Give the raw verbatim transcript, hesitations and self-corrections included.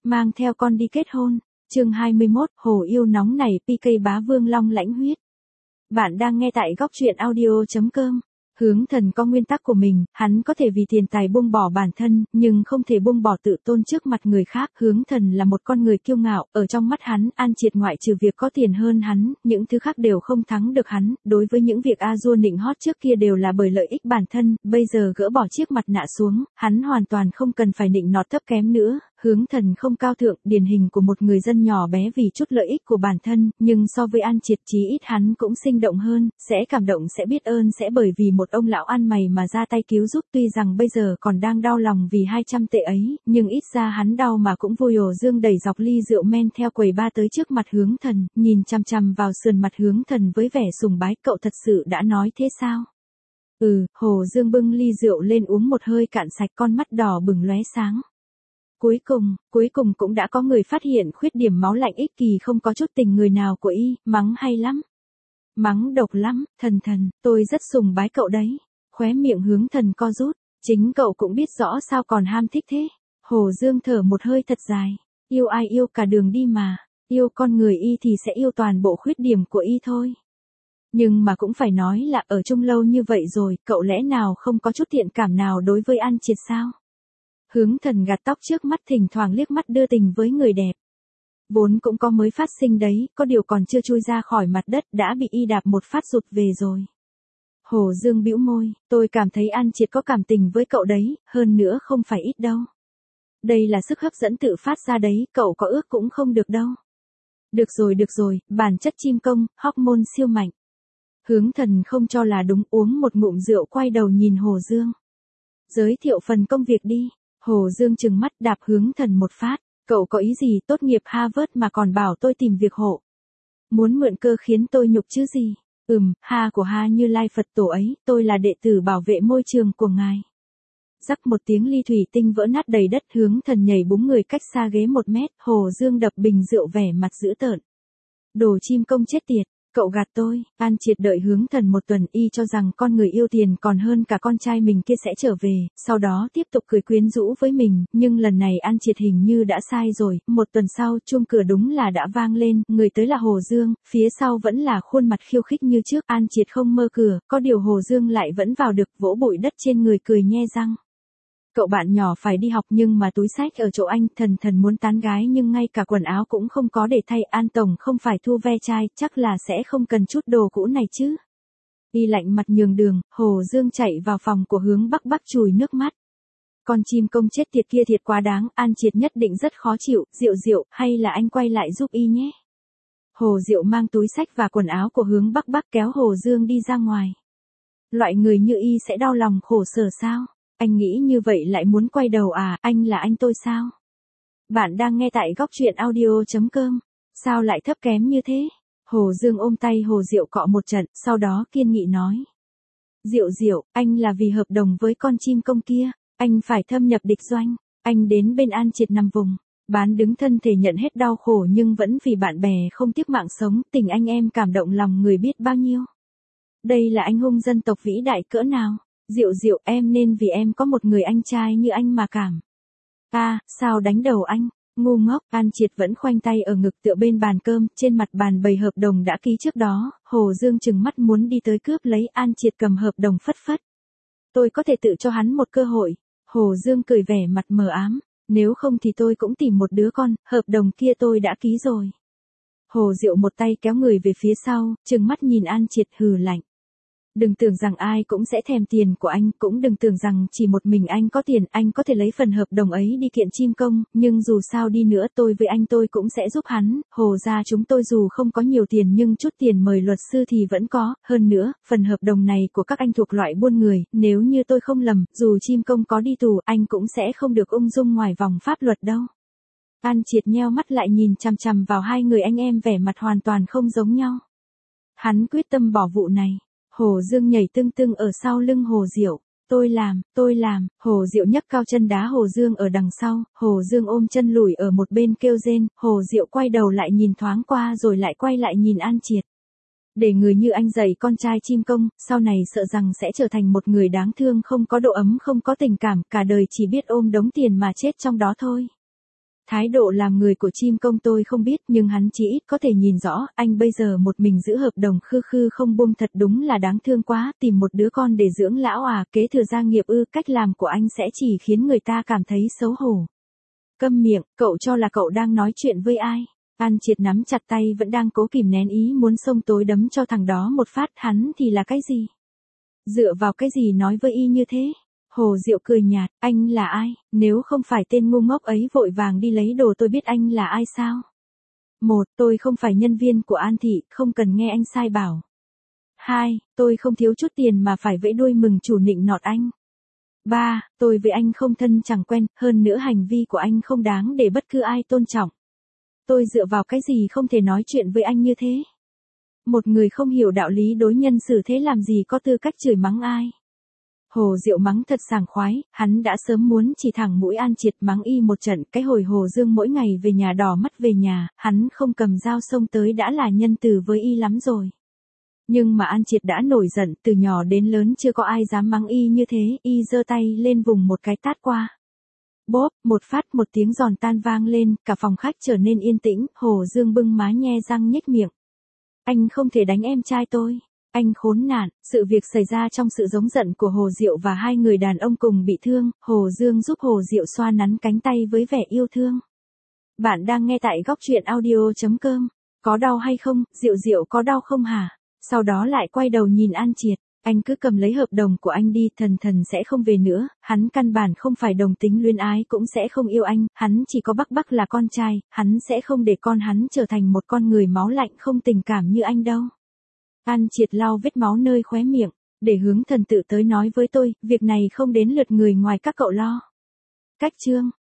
mang theo con đi kết hôn. Chương hai mươi mốt, Hồ yêu nóng này pê ca bá vương long lãnh huyết. Bạn đang nghe tại góc truyện audio chấm com. Hướng Thần có nguyên tắc của mình, hắn có thể vì tiền tài buông bỏ bản thân, nhưng không thể buông bỏ tự tôn trước mặt người khác. Hướng Thần là một con người kiêu ngạo, ở trong mắt hắn, An Triệt ngoại trừ việc có tiền hơn hắn, những thứ khác đều không thắng được hắn. Đối với những việc A Dua nịnh hót trước kia đều là bởi lợi ích bản thân, bây giờ gỡ bỏ chiếc mặt nạ xuống, hắn hoàn toàn không cần phải nịnh nọt thấp kém nữa. Hướng Thần không cao thượng, điển hình của một người dân nhỏ bé vì chút lợi ích của bản thân, nhưng so với An Triệt chí ít hắn cũng sinh động hơn, sẽ cảm động, sẽ biết ơn, sẽ bởi vì một ông lão ăn mày mà ra tay cứu giúp. Tuy rằng bây giờ còn đang đau lòng vì hai trăm tệ ấy, nhưng ít ra hắn đau mà cũng vui. Hồ Dương đẩy dọc ly rượu men theo quầy ba tới trước mặt Hướng Thần, nhìn chằm chằm vào sườn mặt Hướng Thần với vẻ sùng bái. Cậu thật sự đã nói thế sao? Ừ, Hồ Dương bưng ly rượu lên uống một hơi cạn sạch, con mắt đỏ bừng lóe sáng. Cuối cùng, cuối cùng cũng đã có người phát hiện khuyết điểm máu lạnh ích kỳ không có chút tình người nào của y, mắng hay lắm. Mắng độc lắm, Thần Thần, tôi rất sùng bái cậu đấy. Khóe miệng Hướng Thần co rút, chính cậu cũng biết rõ sao còn ham thích thế. Hồ Dương thở một hơi thật dài, yêu ai yêu cả đường đi mà, yêu con người y thì sẽ yêu toàn bộ khuyết điểm của y thôi. Nhưng mà cũng phải nói là ở chung lâu như vậy rồi, cậu lẽ nào không có chút thiện cảm nào đối với An Triệt sao? Hướng Thần gạt tóc trước mắt, thỉnh thoảng liếc mắt đưa tình với người đẹp. Vốn cũng có mới phát sinh đấy, có điều còn chưa chui ra khỏi mặt đất đã bị y đạp một phát rụt về rồi. Hồ Dương bĩu môi, tôi cảm thấy An Triệt có cảm tình với cậu đấy, hơn nữa không phải ít đâu. Đây là sức hấp dẫn tự phát ra đấy, cậu có ước cũng không được đâu. Được rồi được rồi, bản chất chim công, hormone siêu mạnh. Hướng Thần không cho là đúng, uống một ngụm rượu quay đầu nhìn Hồ Dương. Giới thiệu phần công việc đi. Hồ Dương trừng mắt đạp Hướng Thần một phát. Cậu có ý gì, tốt nghiệp Harvard mà còn bảo tôi tìm việc hộ. Muốn mượn cơ khiến tôi nhục chứ gì. Ừm, ha của ha Như Lai Phật Tổ ấy, tôi là đệ tử bảo vệ môi trường của ngài. Rắc một tiếng ly thủy tinh vỡ nát đầy đất. Hướng Thần nhảy búng người cách xa ghế một mét. Hồ Dương đập bình rượu vẻ mặt dữ tợn. Đồ chim công chết tiệt. Cậu gạt tôi. An Triệt đợi Hướng Thần một tuần, y cho rằng con người yêu tiền còn hơn cả con trai mình kia sẽ trở về, sau đó tiếp tục cười quyến rũ với mình, nhưng lần này An Triệt hình như đã sai rồi. Một tuần sau, chuông cửa đúng là đã vang lên, người tới là Hồ Dương, phía sau vẫn là khuôn mặt khiêu khích như trước. An Triệt không mơ cửa, có điều Hồ Dương lại vẫn vào được, vỗ bụi đất trên người cười nhe răng. Cậu bạn nhỏ phải đi học nhưng mà túi xách ở chỗ anh. Thần Thần muốn tán gái nhưng ngay cả quần áo cũng không có để thay. An Tổng không phải thu ve chai, chắc là sẽ không cần chút đồ cũ này chứ. Y lạnh mặt nhường đường. Hồ Dương chạy vào phòng của Hướng Bắc Bắc chùi nước mắt. Con chim công chết tiệt kia thiệt quá đáng, An Triệt nhất định rất khó chịu. Diệu Diệu, hay là anh quay lại giúp y nhé. Hồ Diệu mang túi xách và quần áo của Hướng Bắc Bắc kéo Hồ Dương đi ra ngoài. Loại người như y sẽ đau lòng khổ sở sao? Anh nghĩ như vậy lại muốn quay đầu à, anh là anh tôi sao? Bạn đang nghe tại góc truyện audio chấm com. Sao lại thấp kém như thế? Hồ Dương ôm tay Hồ Diệu cọ một trận, sau đó kiên nghị nói. Diệu Diệu, anh là vì hợp đồng với con chim công kia, anh phải thâm nhập địch doanh, anh đến bên An Triệt nằm vùng, bán đứng thân thể nhận hết đau khổ nhưng vẫn vì bạn bè không tiếc mạng sống, tình anh em cảm động lòng người biết bao nhiêu. Đây là anh hùng dân tộc vĩ đại cỡ nào? Diệu Diệu, em nên vì em có một người anh trai như anh mà cảm. À, sao đánh đầu anh? Ngu ngốc. An Triệt vẫn khoanh tay ở ngực tựa bên bàn cơm, trên mặt bàn bày hợp đồng đã ký trước đó. Hồ Dương trừng mắt muốn đi tới cướp lấy. An Triệt cầm hợp đồng phất phất. Tôi có thể tự cho hắn một cơ hội. Hồ Dương cười vẻ mặt mờ ám. Nếu không thì tôi cũng tìm một đứa con, hợp đồng kia tôi đã ký rồi. Hồ Diệu một tay kéo người về phía sau, trừng mắt nhìn An Triệt hừ lạnh. Đừng tưởng rằng ai cũng sẽ thèm tiền của anh, cũng đừng tưởng rằng chỉ một mình anh có tiền, anh có thể lấy phần hợp đồng ấy đi kiện chim công, nhưng dù sao đi nữa tôi với anh tôi cũng sẽ giúp hắn. Hồ gia chúng tôi dù không có nhiều tiền nhưng chút tiền mời luật sư thì vẫn có, hơn nữa, phần hợp đồng này của các anh thuộc loại buôn người, nếu như tôi không lầm, dù chim công có đi tù, anh cũng sẽ không được ung dung ngoài vòng pháp luật đâu. An Triệt nheo mắt lại nhìn chằm chằm vào hai người anh em vẻ mặt hoàn toàn không giống nhau. Hắn quyết tâm bỏ vụ này. Hồ Dương nhảy tưng tưng ở sau lưng Hồ Diệu. Tôi làm, tôi làm. Hồ Diệu nhấc cao chân đá Hồ Dương ở đằng sau. Hồ Dương ôm chân lùi ở một bên kêu rên. Hồ Diệu quay đầu lại nhìn thoáng qua rồi lại quay lại nhìn An Triệt. Để người như anh dạy con trai chim công, sau này sợ rằng sẽ trở thành một người đáng thương, không có độ ấm, không có tình cảm, cả đời chỉ biết ôm đống tiền mà chết trong đó thôi. Thái độ làm người của chim công tôi không biết nhưng hắn chỉ ít có thể nhìn rõ, anh bây giờ một mình giữ hợp đồng khư khư không buông thật đúng là đáng thương quá, tìm một đứa con để dưỡng lão à, kế thừa gia nghiệp ư, cách làm của anh sẽ chỉ khiến người ta cảm thấy xấu hổ. Câm miệng, cậu cho là cậu đang nói chuyện với ai? An Triệt nắm chặt tay vẫn đang cố kìm nén ý muốn xông tối đấm cho thằng đó một phát, hắn thì là cái gì? Dựa vào cái gì nói với y như thế? Hồ Diệu cười nhạt, anh là ai, nếu không phải tên ngu ngốc ấy vội vàng đi lấy đồ tôi biết anh là ai sao? Một, tôi không phải nhân viên của An Thị, không cần nghe anh sai bảo. Hai, tôi không thiếu chút tiền mà phải vẫy đuôi mừng chủ nịnh nọt anh. Ba, tôi với anh không thân chẳng quen, hơn nữa hành vi của anh không đáng để bất cứ ai tôn trọng. Tôi dựa vào cái gì không thể nói chuyện với anh như thế? Một người không hiểu đạo lý đối nhân xử thế làm gì có tư cách chửi mắng ai? Hồ Diệu mắng thật sảng khoái, hắn đã sớm muốn chỉ thẳng mũi An Triệt mắng y một trận, cái hồi Hồ Dương mỗi ngày về nhà đỏ mắt về nhà, hắn không cầm dao xông tới đã là nhân từ với y lắm rồi. Nhưng mà An Triệt đã nổi giận, từ nhỏ đến lớn chưa có ai dám mắng y như thế, y giơ tay lên vùng một cái tát qua. Bốp, một phát một tiếng giòn tan vang lên, cả phòng khách trở nên yên tĩnh, Hồ Dương bưng má nhe răng nhếch miệng. Anh không thể đánh em trai tôi. Anh khốn nạn, sự việc xảy ra trong sự giống giận của Hồ Diệu và hai người đàn ông cùng bị thương, Hồ Dương giúp Hồ Diệu xoa nắn cánh tay với vẻ yêu thương. Bạn đang nghe tại góc truyện audio chấm com, có đau hay không, Diệu Diệu có đau không hả? Sau đó lại quay đầu nhìn An Triệt, anh cứ cầm lấy hợp đồng của anh đi, Thần Thần sẽ không về nữa, hắn căn bản không phải đồng tính luyến ái cũng sẽ không yêu anh, hắn chỉ có Bắc Bắc là con trai, hắn sẽ không để con hắn trở thành một con người máu lạnh không tình cảm như anh đâu. An Triệt lau vết máu nơi khóe miệng, để Hướng Thần tự tới nói với tôi, việc này không đến lượt người ngoài các cậu lo. Cách chương